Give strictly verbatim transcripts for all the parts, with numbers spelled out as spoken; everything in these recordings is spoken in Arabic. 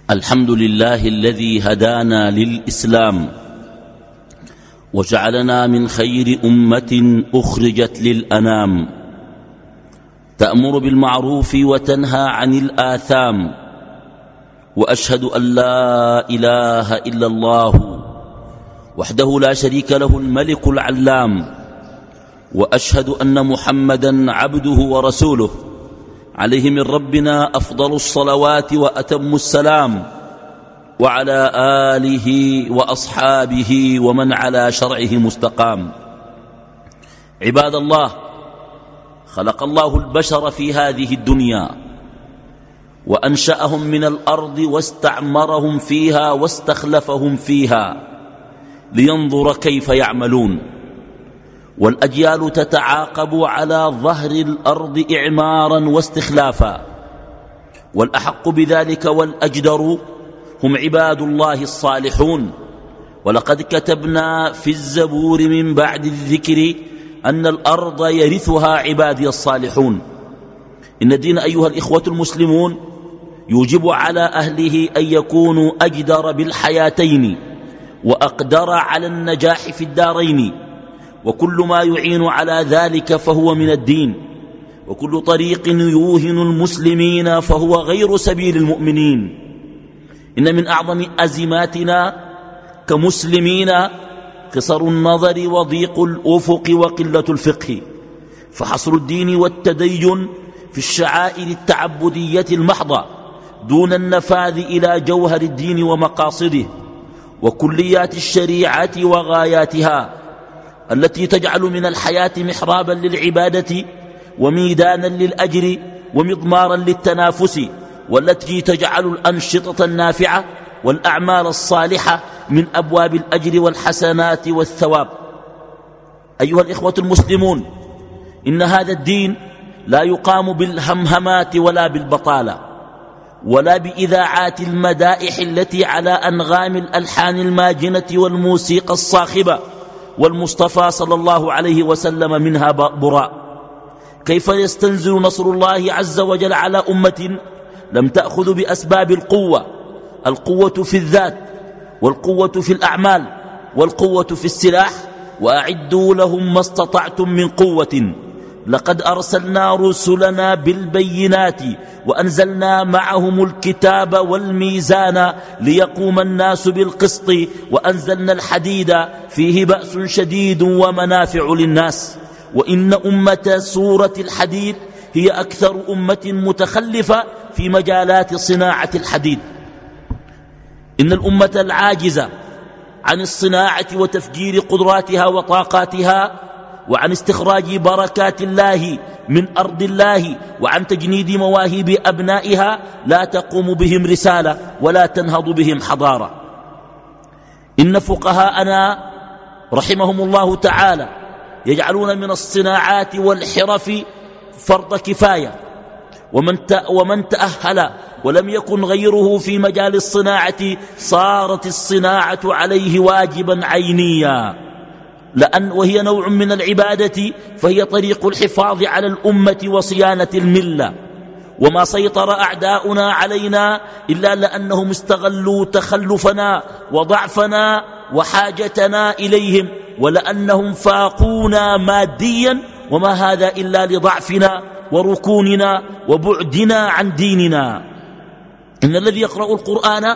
الحمد لله الذي هدانا للإسلام وجعلنا من خير أمة أخرجت للأنام، تأمر بالمعروف وتنهى عن الآثام، وأشهد أن لا إله إلا الله وحده لا شريك له الملك العلام، وأشهد أن محمدا عبده ورسوله عليه من ربنا أفضل الصلوات وأتم السلام، وعلى آله وأصحابه ومن على شرعه مستقام. عباد الله، خلق الله البشر في هذه الدنيا وأنشأهم من الأرض واستعمرهم فيها واستخلفهم فيها لينظر كيف يعملون، والأجيال تتعاقب على ظهر الأرض إعمارا واستخلافا، والأحق بذلك والأجدر هم عباد الله الصالحون. ولقد كتبنا في الزبور من بعد الذكر أن الأرض يرثها عبادي الصالحون. إن الدين أيها الإخوة المسلمون يوجب على أهله أن يكونوا أجدر بالحياتين وأقدر على النجاح في الدارين، وكل ما يعين على ذلك فهو من الدين، وكل طريق يوهن المسلمين فهو غير سبيل المؤمنين. إن من أعظم أزماتنا كمسلمين قصر النظر وضيق الأفق وقلة الفقه، فحصر الدين والتدين في الشعائر التعبدية المحضة دون النفاذ إلى جوهر الدين ومقاصده وكليات الشريعة وغاياتها التي تجعل من الحياة محرابا للعبادة وميدانا للأجر ومضمارا للتنافس، والتي تجعل الأنشطة النافعة والأعمال الصالحة من أبواب الأجر والحسنات والثواب. أيها الإخوة المسلمون، إن هذا الدين لا يقام بالهمهمات ولا بالبطالة ولا بإذاعات المدائح التي على أنغام الألحان الماجنة والموسيقى الصاخبة، والمصطفى صلى الله عليه وسلم منها براء. كيف يستنزل نصر الله عز وجل على أمة لم تأخذ بأسباب القوة؟ القوة في الذات، والقوة في الأعمال، والقوة في السلاح. وأعدوا لهم ما استطعتم من قوة. لقد أرسلنا رسلنا بالبينات وأنزلنا معهم الكتاب والميزان ليقوم الناس بالقسط، وأنزلنا الحديد فيه بأس شديد ومنافع للناس. وإن أمة سورة الحديد هي أكثر أمة متخلفة في مجالات صناعة الحديد. إن الأمة العاجزة عن الصناعة وتفجير قدراتها وطاقاتها وعن استخراج بركات الله من أرض الله وعن تجنيد مواهب أبنائها لا تقوم بهم رسالة ولا تنهض بهم حضارة. إن فقهاءنا رحمهم الله تعالى يجعلون من الصناعات والحرف فرض كفاية، ومن ومن تأهل ولم يكن غيره في مجال الصناعة صارت الصناعة عليه واجبا عينيا، لأن وهي نوع من العبادة، فهي طريق الحفاظ على الأمة وصيانة الملة. وما سيطر أعداؤنا علينا إلا لأنهم استغلوا تخلفنا وضعفنا وحاجتنا إليهم، ولأنهم فاقونا ماديا، وما هذا إلا لضعفنا وركوننا وبعدنا عن ديننا. إن الذي يقرأ القرآن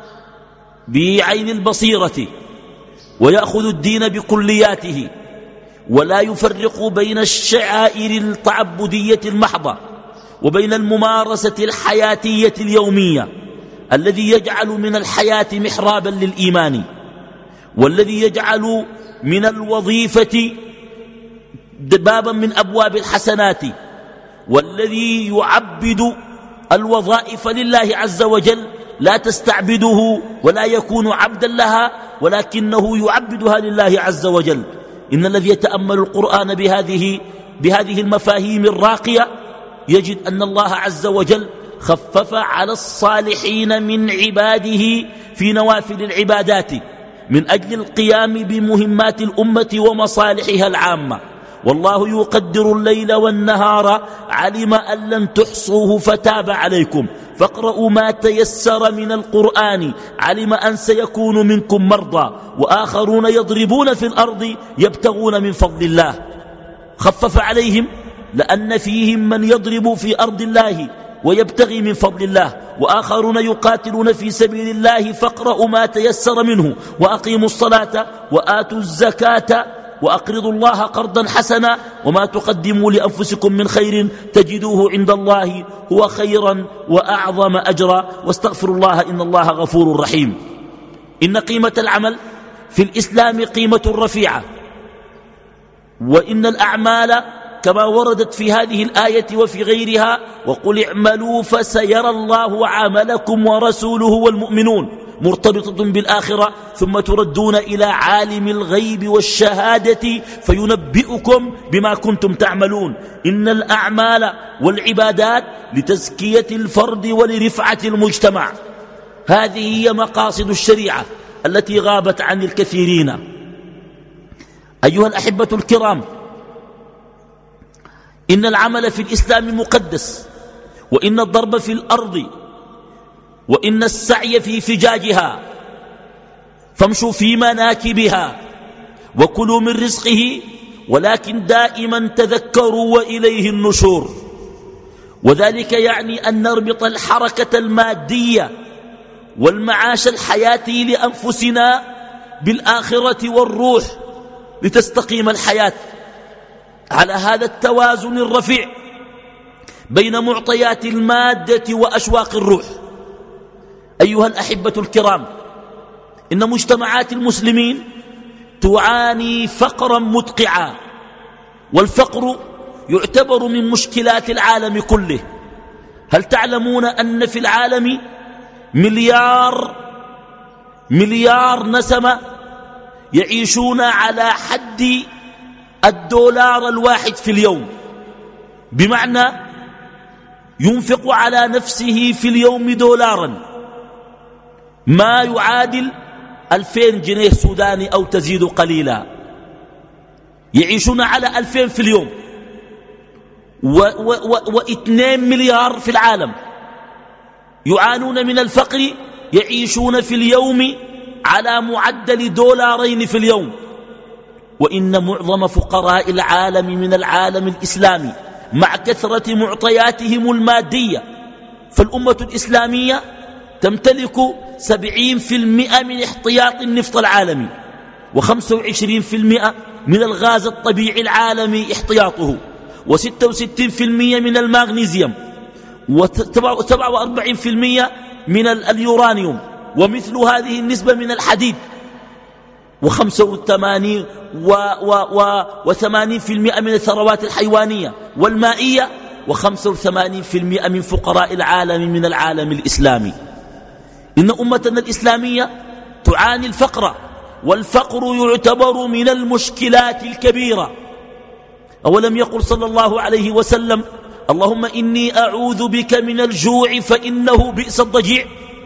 بعين البصيرة ويأخذ الدين بكلياته ولا يفرق بين الشعائر التعبدية المحضة وبين الممارسة الحياتية اليومية، الذي يجعل من الحياة محرابا للإيمان، والذي يجعل من الوظيفة بابا من أبواب الحسنات، والذي يعبد الوظائف لله عز وجل لا تستعبده ولا يكون عبدا لها، ولكنه يعبدها لله عز وجل. إن الذي يتأمل القرآن بهذه, بهذه المفاهيم الراقية يجد أن الله عز وجل خفف على الصالحين من عباده في نوافل العبادات من أجل القيام بمهمات الأمة ومصالحها العامة. والله يقدر الليل والنهار، علم أن لن تحصوه فتاب عليكم فاقرؤوا ما تيسر من القرآن علم أن سيكون منكم مرضى وآخرون يضربون في الأرض يبتغون من فضل الله. خفف عليهم لأن فيهم من يضرب في أرض الله ويبتغي من فضل الله، وآخرون يقاتلون في سبيل الله، فاقرؤوا ما تيسر منه وأقيموا الصلاة وآتوا الزكاة وأقرضوا الله قرضا حسنا وما تقدموا لأنفسكم من خير تجدوه عند الله هو خيرا وأعظم أجرا واستغفروا الله إن الله غفور رحيم. إن قيمة العمل في الإسلام قيمة رفيعة، وإن الأعمال كما وردت في هذه الآية وفي غيرها وقل اعملوا فسيرى الله عملكم ورسوله والمؤمنون مرتبطة بالآخرة ثم تردون إلى عالم الغيب والشهادة فينبئكم بما كنتم تعملون. إن الأعمال والعبادات لتزكية الفرد ولرفعة المجتمع، هذه هي مقاصد الشريعة التي غابت عن الكثيرين. أيها الأحبة الكرام، إن العمل في الإسلام مقدس، وإن الضرب في الأرض وإن السعي في فجاجها، فامشوا في مناكبها وكلوا من رزقه، ولكن دائما تذكروا وإليه النشور. وذلك يعني أن نربط الحركة المادية والمعاش الحياتي لأنفسنا بالآخرة والروح لتستقيم الحياة على هذا التوازن الرفيع بين معطيات المادة وأشواق الروح. أيها الأحبة الكرام، إن مجتمعات المسلمين تعاني فقرا مدقعا، والفقر يعتبر من مشكلات العالم كله. هل تعلمون أن في العالم مليار مليار نسمة يعيشون على حد الدولار الواحد في اليوم؟ بمعنى ينفق على نفسه في اليوم دولارا ما يعادل ألفين جنيه سوداني أو تزيد قليلا. يعيشون على ألفين في اليوم، واثنين مليار في العالم يعانون من الفقر، يعيشون في اليوم على معدل دولارين في اليوم. وإن معظم فقراء العالم من العالم الإسلامي مع كثرة معطياتهم المادية، فالأمة الإسلامية تمتلك سبعين في المئة من احتياط النفط العالمي، وخمسة وعشرين في المئة من الغاز الطبيعي العالمي احتياطه، وستة وستين في المئة من المغنيسيوم، وسبعة وأربعين في المئة من اليورانيوم، ومثل هذه النسبة من الحديد، وخمسة وثمانين وثمانين في المئة من الثروات الحيوانية والمائية، وخمسة وثمانين في المئة من فقراء العالم من العالم الإسلامي. إن أمتنا الإسلامية تعاني الفقر، والفقر يعتبر من المشكلات الكبيرة. أولم يقل صلى الله عليه وسلم: اللهم إني أعوذ بك من الجوع فإنه بئس الضجيع.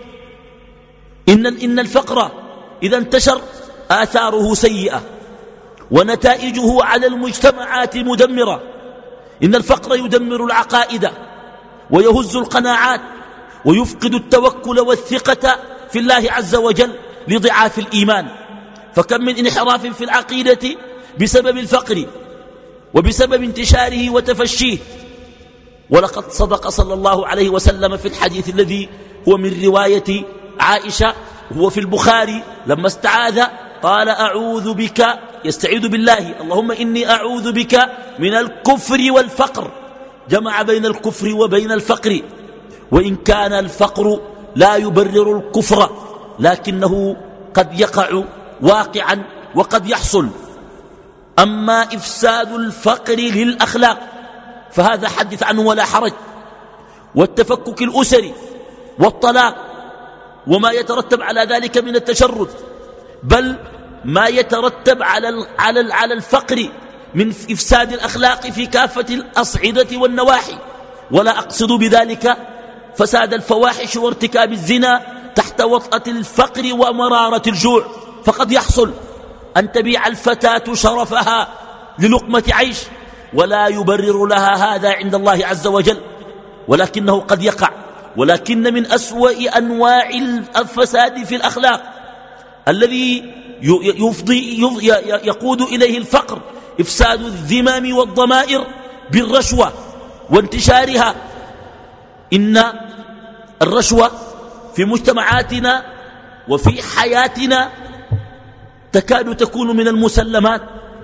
إن, إن الفقر إذا انتشر آثاره سيئة ونتائجه على المجتمعات مدمرة. إن الفقر يدمر العقائد ويهز القناعات ويفقد التوكل والثقة في الله عز وجل لضعاف الإيمان. فكم من انحراف في العقيدة بسبب الفقر وبسبب انتشاره وتفشيه. ولقد صدق صلى الله عليه وسلم في الحديث الذي هو من رواية عائشة، هو في البخاري، لما استعاذ قال: أعوذ بك، يستعيذ بالله، اللهم إني أعوذ بك من الكفر والفقر. جمع بين الكفر وبين الفقر، وإن كان الفقر لا يبرر الكفر لكنه قد يقع واقعا وقد يحصل. أما إفساد الفقر للأخلاق فهذا حدث عنه ولا حرج، والتفكك الأسري والطلاق وما يترتب على ذلك من التشرد، بل ما يترتب على على على الفقر من إفساد الأخلاق في كافة الأصعدة والنواحي. ولا أقصد بذلك فساد الفواحش وارتكاب الزنا تحت وطأة الفقر ومرارة الجوع، فقد يحصل أن تبيع الفتاة شرفها للقمة عيش ولا يبرر لها هذا عند الله عز وجل، ولكنه قد يقع. ولكن من أسوأ أنواع الفساد في الأخلاق الذي يفضي يقود إليه الفقر إفساد الذمم والضمائر بالرشوة وانتشارها. إن الرشوة في مجتمعاتنا وفي حياتنا تكاد تكون من المسلمات،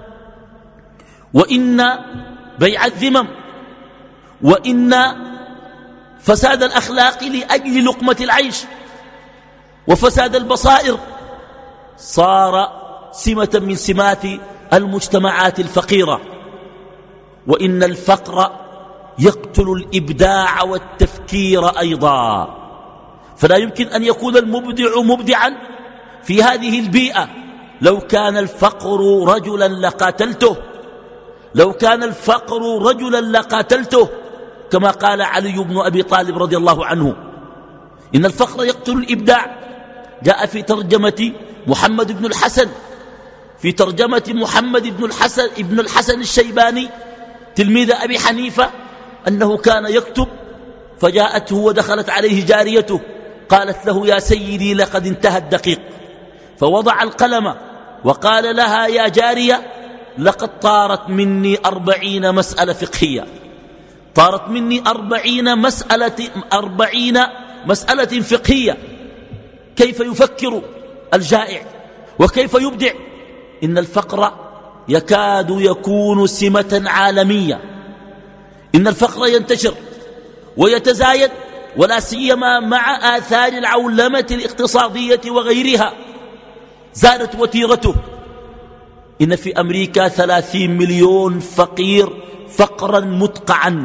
وإن بيع الذمم وإن فساد الأخلاق لأجل لقمة العيش وفساد البصائر صار سمة من سمات المجتمعات الفقيرة. وإن الفقر يقتل الإبداع والتفكير أيضا، فلا يمكن أن يكون المبدع مبدعا في هذه البيئة. لو كان الفقر رجلا لقاتلته، لو كان الفقر رجلا لقاتلته، كما قال علي بن أبي طالب رضي الله عنه: إن الفقر يقتل الإبداع. جاء في ترجمة محمد بن الحسن في ترجمة محمد بن الحسن ابن الحسن الشيباني تلميذ أبي حنيفة أنه كان يكتب، فجاءته ودخلت عليه جاريته قالت له: يا سيدي لقد انتهى الدقيق. فوضع القلم وقال لها: يا جارية، لقد طارت مني أربعين مسألة فقهية، طارت مني أربعين مسألة, أربعين مسألة فقهية، كيف يفكر الجائع وكيف يبدع. إن الفقر يكاد يكون سمة عالمية، إن الفقر ينتشر ويتزايد، ولا سيما مع آثار العولمة الاقتصادية وغيرها زادت وتيرته. إن في أمريكا ثلاثين مليون فقير فقرا مدقعا،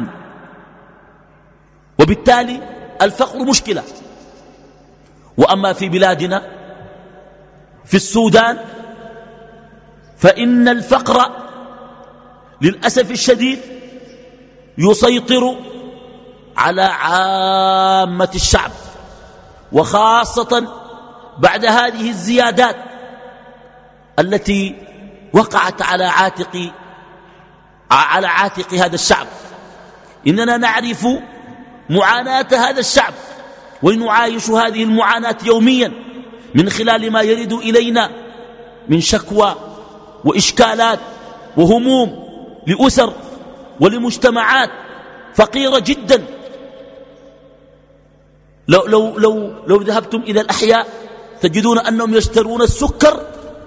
وبالتالي الفقر مشكلة. وأما في بلادنا في السودان فإن الفقر للأسف الشديد يسيطر على عامة الشعب، وخاصة بعد هذه الزيادات التي وقعت على عاتق على عاتق هذا الشعب. إننا نعرف معاناة هذا الشعب ونعايش هذه المعاناة يوميا من خلال ما يرد إلينا من شكوى وإشكالات وهموم لأسر ولمجتمعات فقيرة جدا. لو, لو, لو, لو ذهبتم إلى الأحياء تجدون أنهم يشترون السكر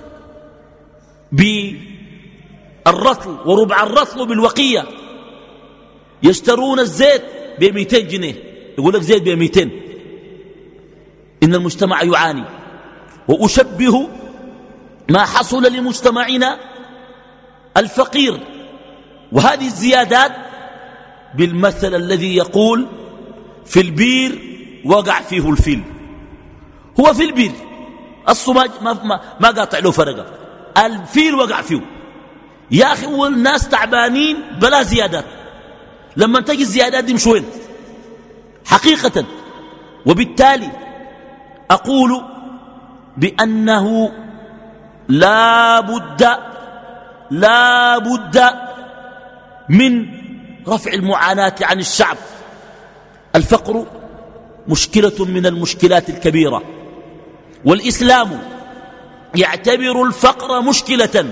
بالرطل وربع الرطل بالوقية، يشترون الزيت بمئتين جنيه، يقول لك زيت بمئتين. إن المجتمع يعاني. وأشبه ما حصل لمجتمعنا الفقير وهذه الزيادات بالمثل الذي يقول: في البير وقع فيه الفيل. هو في البير الصماج ما, ما, ما قاطع له فرقة، الفيل وقع فيه. يا أخي والناس تعبانين بلا زيادات، لما تجي الزيادات دي مشوين حقيقة. وبالتالي أقول بأنه لا بد لا بد من رفع المعاناة عن الشعب. الفقر مشكلة من المشكلات الكبيرة، والإسلام يعتبر الفقر مشكلة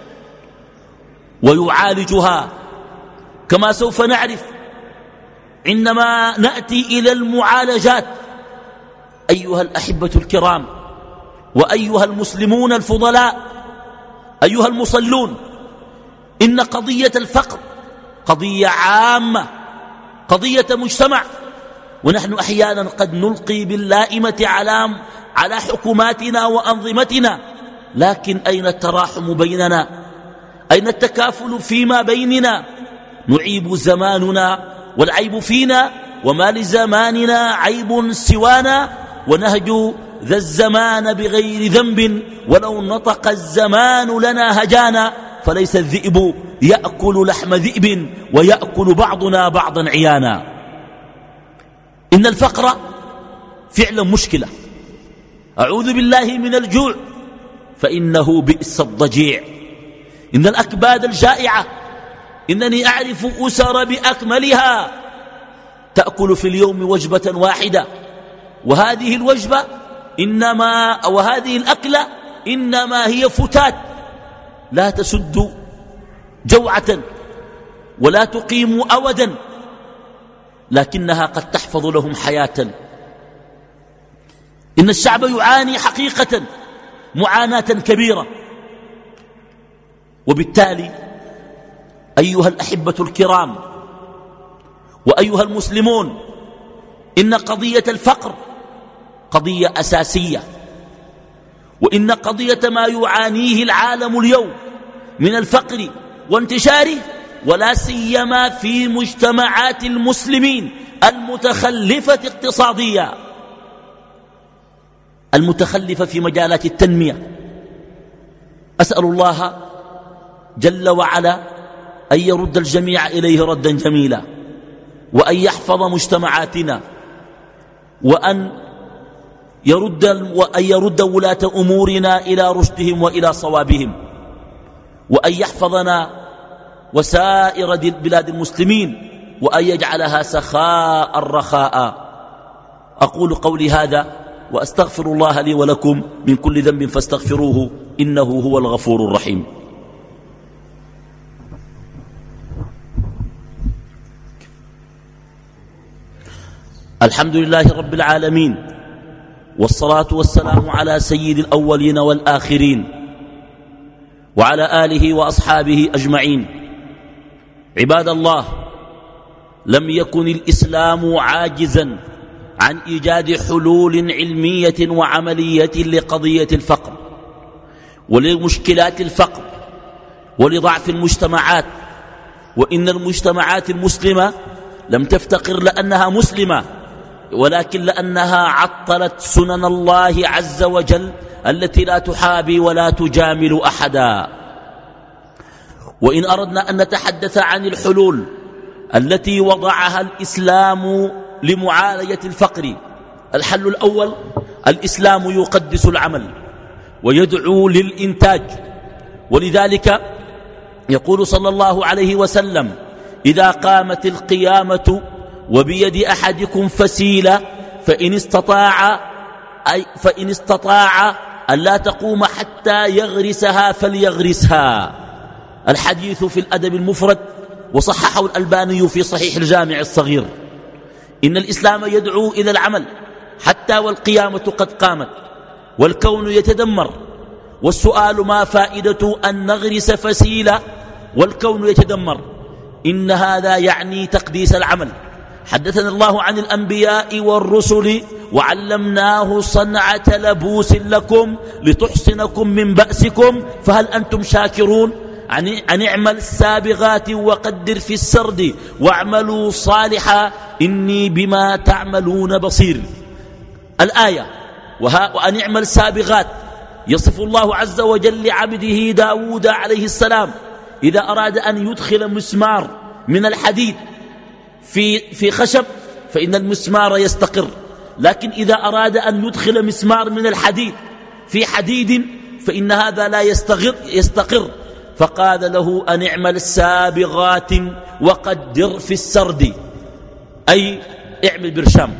ويعالجها، كما سوف نعرف عندما نأتي إلى المعالجات. أيها الأحبة الكرام وأيها المسلمون الفضلاء، أيها المصلون، إن قضية الفقر قضية عامة، قضية مجتمع. ونحن أحيانا قد نلقي باللائمة على على حكوماتنا وأنظمتنا، لكن أين التراحم بيننا؟ أين التكافل فيما بيننا؟ نعيب زماننا والعيب فينا، وما لزماننا عيب سوانا، ونهج ذا الزمان بغير ذنب، ولو نطق الزمان لنا هجانا، فليس الذئب يأكل لحم ذئب، ويأكل بعضنا بعضا عيانا. إن الفقر فعلا مشكلة. أعوذ بالله من الجوع فإنه بئس الضجيع. إن الأكباد الجائعة، إنني أعرف أسر بأكملها تأكل في اليوم وجبة واحدة، وهذه الوجبة إنما وهذه الأكلة إنما هي فتات لا تسد جوعة ولا تقيم أودا، لكنها قد تحفظ لهم حياة. إن الشعب يعاني حقيقة معاناة كبيرة. وبالتالي أيها الأحبة الكرام وأيها المسلمون، إن قضية الفقر قضية أساسية، وإن قضية ما يعانيه العالم اليوم من الفقر وانتشاره، ولا سيما في مجتمعات المسلمين المتخلفة اقتصاديا، المتخلفة في مجالات التنمية. أسأل الله جل وعلا أن يرد الجميع إليه ردا جميلا، وأن يحفظ مجتمعاتنا، وأن يرد, وأن يرد ولاة أمورنا إلى رشدهم وإلى صوابهم، وأن يحفظنا وسائر بلاد المسلمين، وأن يجعلها سخاء رخاء. أقول قولي هذا وأستغفر الله لي ولكم من كل ذنب فاستغفروه إنه هو الغفور الرحيم. الحمد لله رب العالمين، والصلاة والسلام على سيد الأولين والآخرين، وعلى آله وأصحابه أجمعين. عباد الله، لم يكن الإسلام عاجزا عن إيجاد حلول علمية وعملية لقضية الفقر ولمشكلات الفقر ولضعف المجتمعات. وإن المجتمعات المسلمة لم تفتقر لأنها مسلمة، ولكن لأنها عطلت سنن الله عز وجل التي لا تحابي ولا تجامل أحدا. وإن أردنا أن نتحدث عن الحلول التي وضعها الإسلام لمعالجة الفقر، الحل الأول: الإسلام يقدس العمل ويدعو للإنتاج. ولذلك يقول صلى الله عليه وسلم: إذا قامت القيامة وبيد أحدكم فسيلة فإن استطاع أي فإن استطاع أن لا تقوم حتى يغرسها فليغرسها. الحديث في الأدب المفرد، وصححه الألباني في صحيح الجامع الصغير. إن الإسلام يدعو إلى العمل حتى والقيامة قد قامت والكون يتدمر، والسؤال: ما فائدة أن نغرس فسيلة والكون يتدمر؟ إن هذا يعني تقديس العمل. حدثنا الله عن الأنبياء والرسل: وعلمناه صنعة لبوس لكم لتحصنكم من بأسكم فهل أنتم شاكرون؟ أن اعمل سابغات وقدر في السرد واعملوا صالحا إني بما تعملون بصير. الآية: وأن اعمل سابغات يصف الله عز وجل لعبده داود عليه السلام إذا أراد أن يدخل مسمار من الحديد في, في خشب فإن المسمار يستقر، لكن إذا أراد أن يدخل مسمار من الحديد في حديد فإن هذا لا يستقر, يستقر. فقال له: أن اعمل سابغات وقدر في السرد، أي اعمل برشام.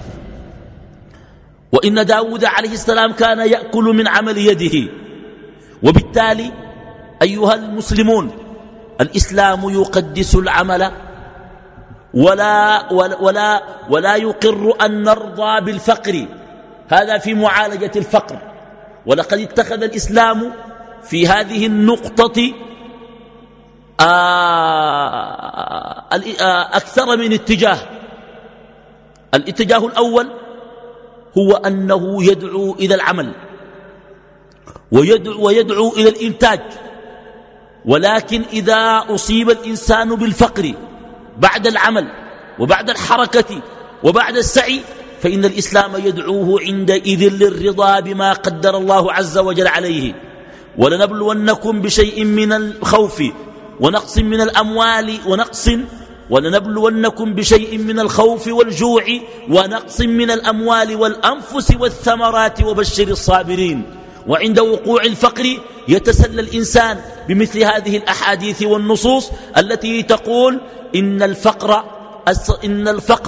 وإن داود عليه السلام كان يأكل من عمل يده. وبالتالي أيها المسلمون، الإسلام يقدس العمل ولا, ولا, ولا, ولا يقر أن نرضى بالفقر، هذا في معالجة الفقر. ولقد اتخذ الإسلام في هذه النقطة أكثر من اتجاه. الاتجاه الأول هو أنه يدعو إلى العمل ويدعو, ويدعو إلى الإنتاج، ولكن إذا أصيب الإنسان بالفقر بعد العمل وبعد الحركة وبعد السعي فإن الإسلام يدعوه عندئذ للرضا بما قدر الله عز وجل عليه. ولنبلونكم بشيء من الخوف ونقص من الأموال ونقص ولنبلونكم بشيء من الخوف والجوع ونقص من الأموال والأنفس والثمرات وبشر الصابرين. وعند وقوع الفقر يتسلى الإنسان بمثل هذه الأحاديث والنصوص التي تقول إن الفقر إن الفقر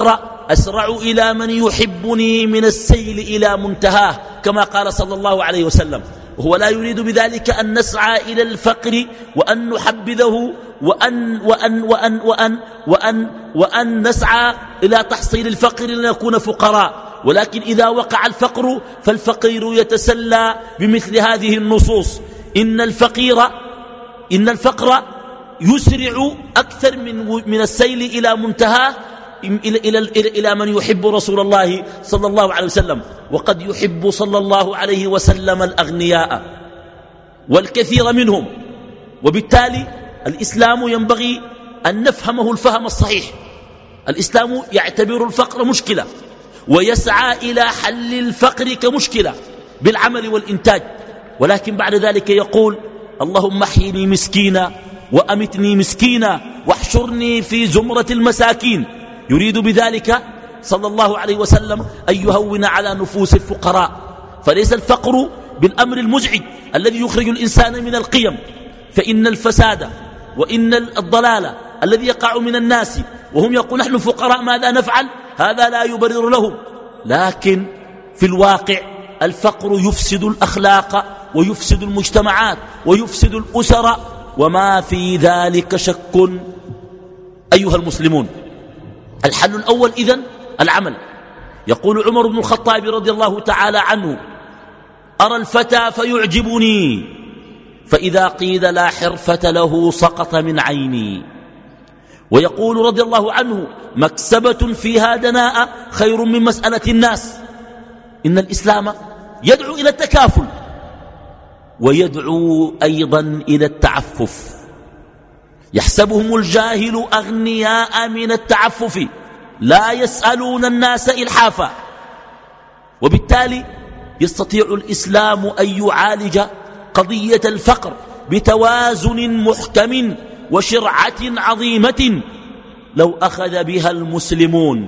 أسرع إلى من يحبني من السيل إلى منتهاه، كما قال صلى الله عليه وسلم. وهو لا يريد بذلك أن نسعى إلى الفقر وأن نحبذه وأن, وأن, وأن, وأن, وأن, وأن نسعى إلى تحصيل الفقر لنكون فقراء، ولكن إذا وقع الفقر فالفقير يتسلى بمثل هذه النصوص. إن الفقير إن الفقر يسرع أكثر من, من السيل إلى منتهاه إلى, إلى, إلى, إلى من يحب رسول الله صلى الله عليه وسلم. وقد يحب صلى الله عليه وسلم الأغنياء والكثير منهم، وبالتالي الإسلام ينبغي أن نفهمه الفهم الصحيح. الإسلام يعتبر الفقر مشكلة ويسعى إلى حل الفقر كمشكلة بالعمل والإنتاج، ولكن بعد ذلك يقول: اللهم احيني مسكينا وأمتني مسكينا واحشرني في زمرة المساكين. يريد بذلك صلى الله عليه وسلم أن يهون على نفوس الفقراء، فليس الفقر بالأمر المزعج الذي يخرج الإنسان من القيم، فإن الفساد وإن الضلال الذي يقع من الناس وهم يقول نحن فقراء ماذا نفعل، هذا لا يبرر لهم. لكن في الواقع الفقر يفسد الأخلاق ويفسد المجتمعات ويفسد الأسر، وما في ذلك شك. أيها المسلمون، الحل الأول إذن العمل. يقول عمر بن الخطاب رضي الله تعالى عنه: أرى الفتى فيعجبني، فإذا قيل لا حرفة له سقط من عيني. ويقول رضي الله عنه: مكسبة فيها دناء خير من مسألة الناس. إن الإسلام يدعو إلى التكافل ويدعو أيضا إلى التعفف. يحسبهم الجاهل أغنياء من التعفف لا يسألون الناس إلحافا، وبالتالي يستطيع الإسلام أن يعالج قضية الفقر بتوازن محكم وشرعة عظيمة لو أخذ بها المسلمون.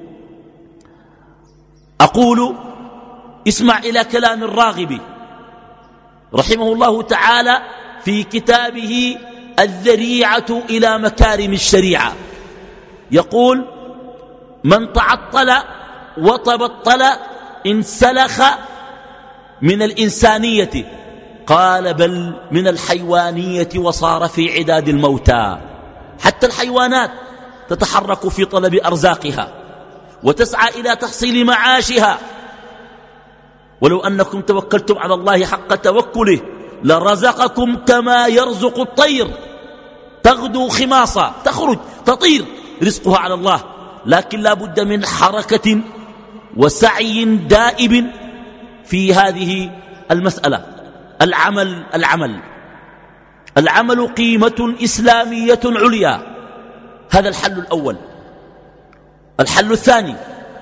أقول: اسمع إلى كلام الراغب رحمه الله تعالى في كتابه الذريعة إلى مكارم الشريعة. يقول: من تعطل وتبطل انسلخ من الإنسانية، قال بل من الحيوانية وصار في عداد الموتى. حتى الحيوانات تتحرك في طلب أرزاقها وتسعى إلى تحصيل معاشها، ولو أنكم توكلتم على الله حق توكله لرزقكم كما يرزق الطير تغدو خماصا، تخرج تطير، رزقها على الله. لكن لا بد من حركة وسعي دائب في هذه المسألة. العمل العمل العمل قيمة إسلامية عليا. هذا الحل الأول. الحل الثاني: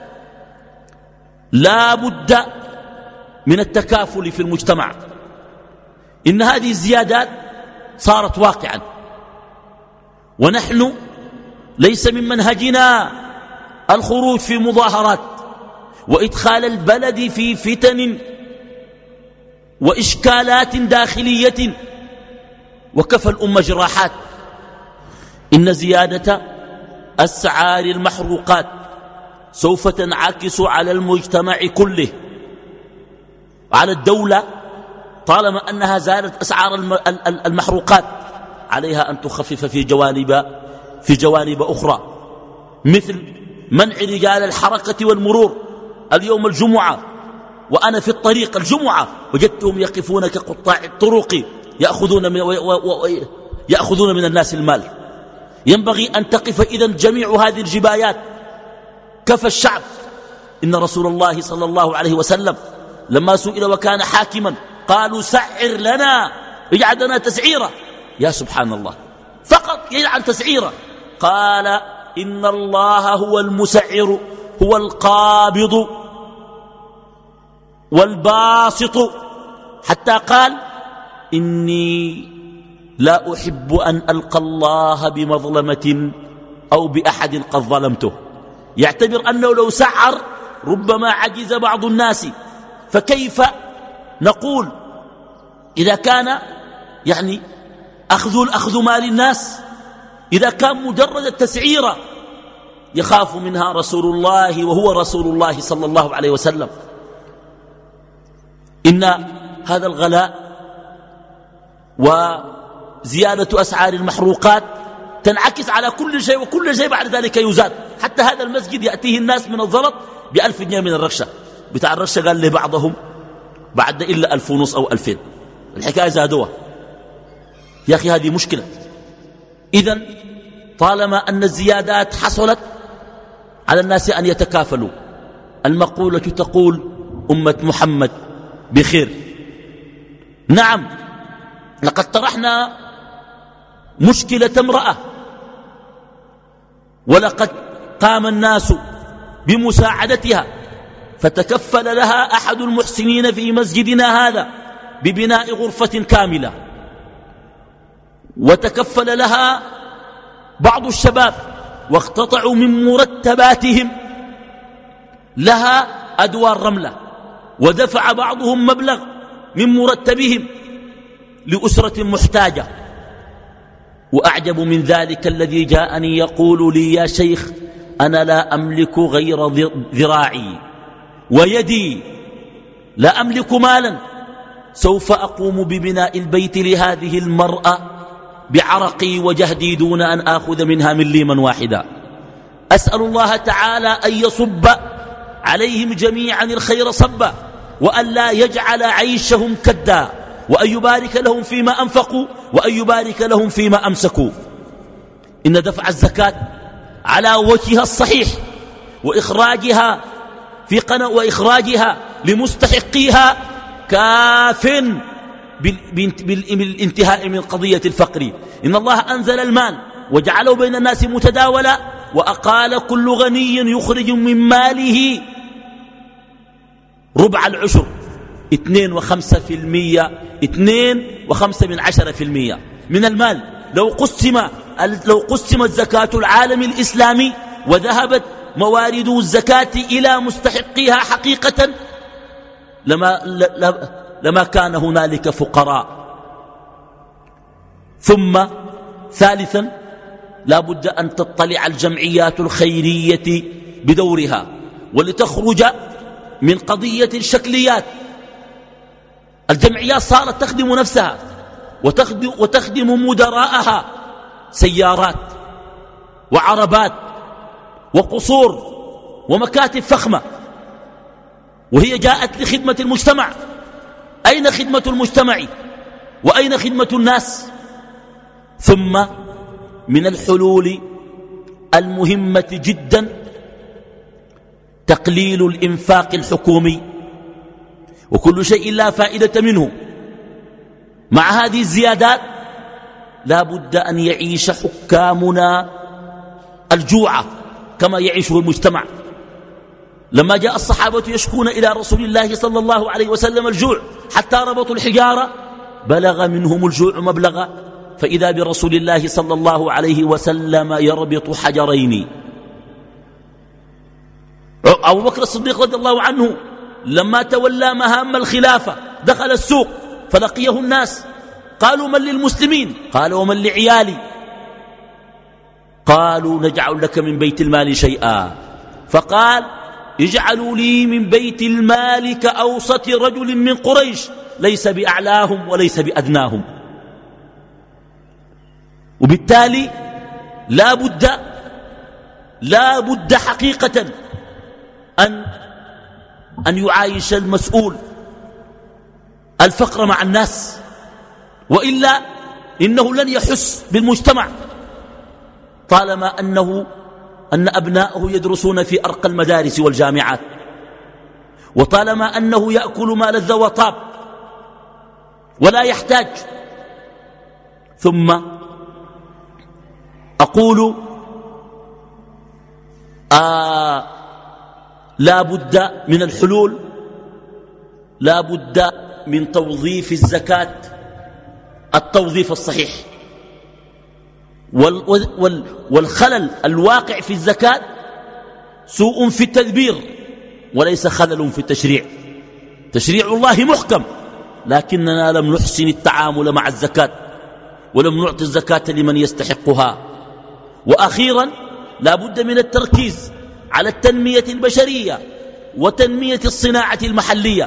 لا بد من التكافل في المجتمع. إن هذه الزيادات صارت واقعا، ونحن ليس من منهجنا الخروج في مظاهرات وإدخال البلد في فتن وإشكالات داخلية، وكفى الأمة جراحات. إن زيادة أسعار المحروقات سوف تنعكس على المجتمع كله، على الدولة. طالما أنها زادت أسعار المحروقات عليها أن تخفف في جوانب في جوانب أخرى، مثل منع رجال الحركة والمرور. اليوم الجمعة وأنا في الطريق الجمعة وجدتهم يقفون كقطاع الطرق يأخذون من, يأخذون من الناس المال. ينبغي أن تقف إذن جميع هذه الجبايات كفى الشعب. إن رسول الله صلى الله عليه وسلم لما سئل وكان حاكما قالوا: سعر لنا، اجعل لنا تسعيرة. يا سبحان الله، فقط يجعل تسعيرة. قال: إن الله هو المسعر، هو القابض والباسط، حتى قال: إني لا أحب أن ألقى الله بمظلمة أو بأحد قد ظلمته. يعتبر أنه لو سعر ربما عجز بعض الناس. فكيف نقول إذا كان يعني أخذ, أخذ مال الناس، إذا كان مجرد التسعيرة يخاف منها رسول الله وهو رسول الله صلى الله عليه وسلم. إن هذا الغلاء وزيادة أسعار المحروقات تنعكس على كل شيء، وكل شيء بعد ذلك يزاد. حتى هذا المسجد يأتيه الناس من الزلط بألف جنيه من الركشة. بتاع الركشة قال لي بعضهم بعد إلا ألف ونص أو ألفين. الحكاية زادوها يا أخي، هذه مشكلة. إذن طالما أن الزيادات حصلت على الناس أن يتكافلوا. المقولة تقول أمة محمد بخير. نعم، لقد طرحنا مشكلة امرأة، ولقد قام الناس بمساعدتها، فتكفل لها أحد المحسنين في مسجدنا هذا ببناء غرفة كاملة، وتكفل لها بعض الشباب واقتطعوا من مرتباتهم لها أدوار رملة، ودفع بعضهم مبلغ من مرتبهم لأسرة محتاجة. وأعجب من ذلك الذي جاءني يقول لي يا شيخ أنا لا أملك غير ذراعي ويدي، لا أملك مالا، سوف أقوم ببناء البيت لهذه المرأة بعرقي وجهدي دون أن آخذ منها مليما واحدا. أسأل الله تعالى أن يصب عليهم جميعا الخير صبا، وأن لا يجعل عيشهم كدا، وأن يبارك لهم فيما أنفقوا، وأن يبارك لهم فيما أمسكوا. إن دفع الزكاة على وجهها الصحيح وإخراجها في قناة وإخراجها لمستحقيها كاف بالانتهاء من قضية الفقر. إن الله أنزل المال وجعله بين الناس متداولا، وأقال كل غني يخرج من ماله ربع العشر، اثنين وخمسة في المية، اثنين وخمسة من عشرة في المية من المال. لو قسم لو قسمت زكاة العالم الإسلامي وذهبت موارد الزكاة إلى مستحقيها حقيقة لما, لما كان هنالك فقراء. ثم ثالثا لا بد أن تطلع الجمعيات الخيرية بدورها ولتخرج من قضية الشكليات. الجمعيات صارت تخدم نفسها وتخدم, وتخدم مدراءها، سيارات وعربات وقصور ومكاتب فخمة، وهي جاءت لخدمة المجتمع. أين خدمة المجتمع وأين خدمة الناس؟ ثم من الحلول المهمة جدا تقليل الإنفاق الحكومي، وكل شيء لا فائدة منه. مع هذه الزيادات لا بد أن يعيش حكامنا الجوع كما يعيشه المجتمع. لما جاء الصحابة يشكون إلى رسول الله صلى الله عليه وسلم الجوع حتى ربطوا الحجارة، بلغ منهم الجوع مبلغا، فإذا برسول الله صلى الله عليه وسلم يربط حجرين. أبو بكر الصديق رضي الله عنه لما تولى مهام الخلافة دخل السوق فلقيه الناس، قالوا من للمسلمين؟ قال ومن لعيالي؟ قالوا نجعل لك من بيت المال شيئا، فقال اجعلوا لي من بيت المال كأوسط رجل من قريش، ليس بأعلاهم وليس بأدناهم. وبالتالي لا بد لا بد حقيقة أن أن يعايش المسؤول الفقر مع الناس، وإلا إنه لن يحس بالمجتمع طالما أنه أن أبناءه يدرسون في أرقى المدارس والجامعات، وطالما أنه يأكل ما لذ وطاب ولا يحتاج. ثم أقول آه لا بد من الحلول، لا بد من توظيف الزكاة التوظيف الصحيح. وال وال والخلل الواقع في الزكاة سوء في التدبير وليس خلل في التشريع. تشريع الله محكم، لكننا لم نحسن التعامل مع الزكاة ولم نعطي الزكاة لمن يستحقها. وأخيرا لا بد من التركيز على التنمية البشرية وتنمية الصناعة المحلية.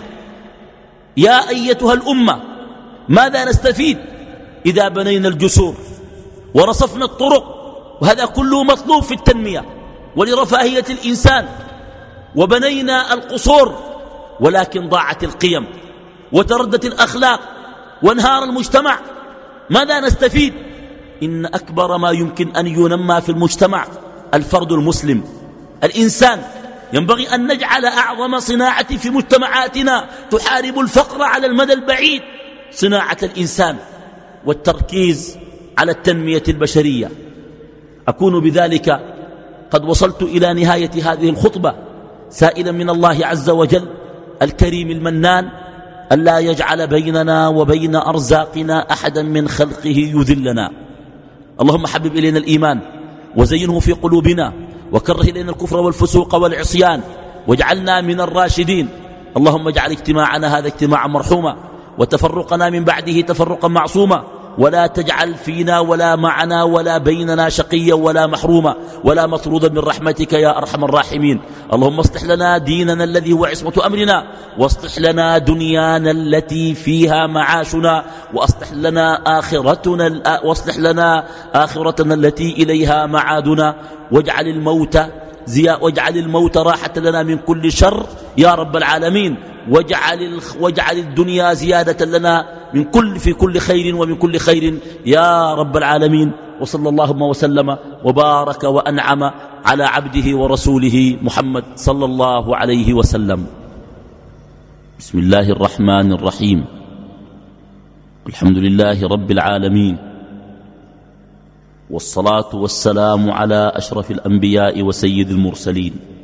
يا أيتها الأمة، ماذا نستفيد إذا بنينا الجسور ورصفنا الطرق؟ وهذا كله مطلوب في التنمية ولرفاهية الإنسان، وبنينا القصور ولكن ضاعت القيم وتردت الأخلاق وانهار المجتمع. ماذا نستفيد؟ إن أكبر ما يمكن أن ينمى في المجتمع الفرد المسلم، الإنسان. ينبغي أن نجعل أعظم صناعة في مجتمعاتنا تحارب الفقر على المدى البعيد صناعة الإنسان والتركيز على التنمية البشرية. أكون بذلك قد وصلت إلى نهاية هذه الخطبة، سائلا من الله عز وجل الكريم المنان ألا يجعل بيننا وبين أرزاقنا أحدا من خلقه يذلنا. اللهم حبب إلينا الإيمان وزينه في قلوبنا، وكره إلينا الكفر والفسوق والعصيان، واجعلنا من الراشدين. اللهم اجعل اجتماعنا هذا اجتماعا مرحوما، وتفرقنا من بعده تفرقا معصوما، ولا تجعل فينا ولا معنا ولا بيننا شقيا ولا محروما ولا مطرودا من رحمتك يا أرحم الراحمين. اللهم اصلح لنا ديننا الذي هو عصمة أمرنا، واصلح لنا دنيانا التي فيها معاشنا، واصلح لنا آخرتنا واصلح لنا آخرتنا التي إليها معادنا، واجعل الموت زيا واجعل الموت راحة لنا من كل شر يا رب العالمين، واجعل واجعل الدنيا زيادة لنا من كل في كل خير ومن كل خير يا رب العالمين. وصلى اللهم وسلم وبارك وأنعم على عبده ورسوله محمد صلى الله عليه وسلم. بسم الله الرحمن الرحيم. الحمد لله رب العالمين، والصلاة والسلام على أشرف الأنبياء وسيد المرسلين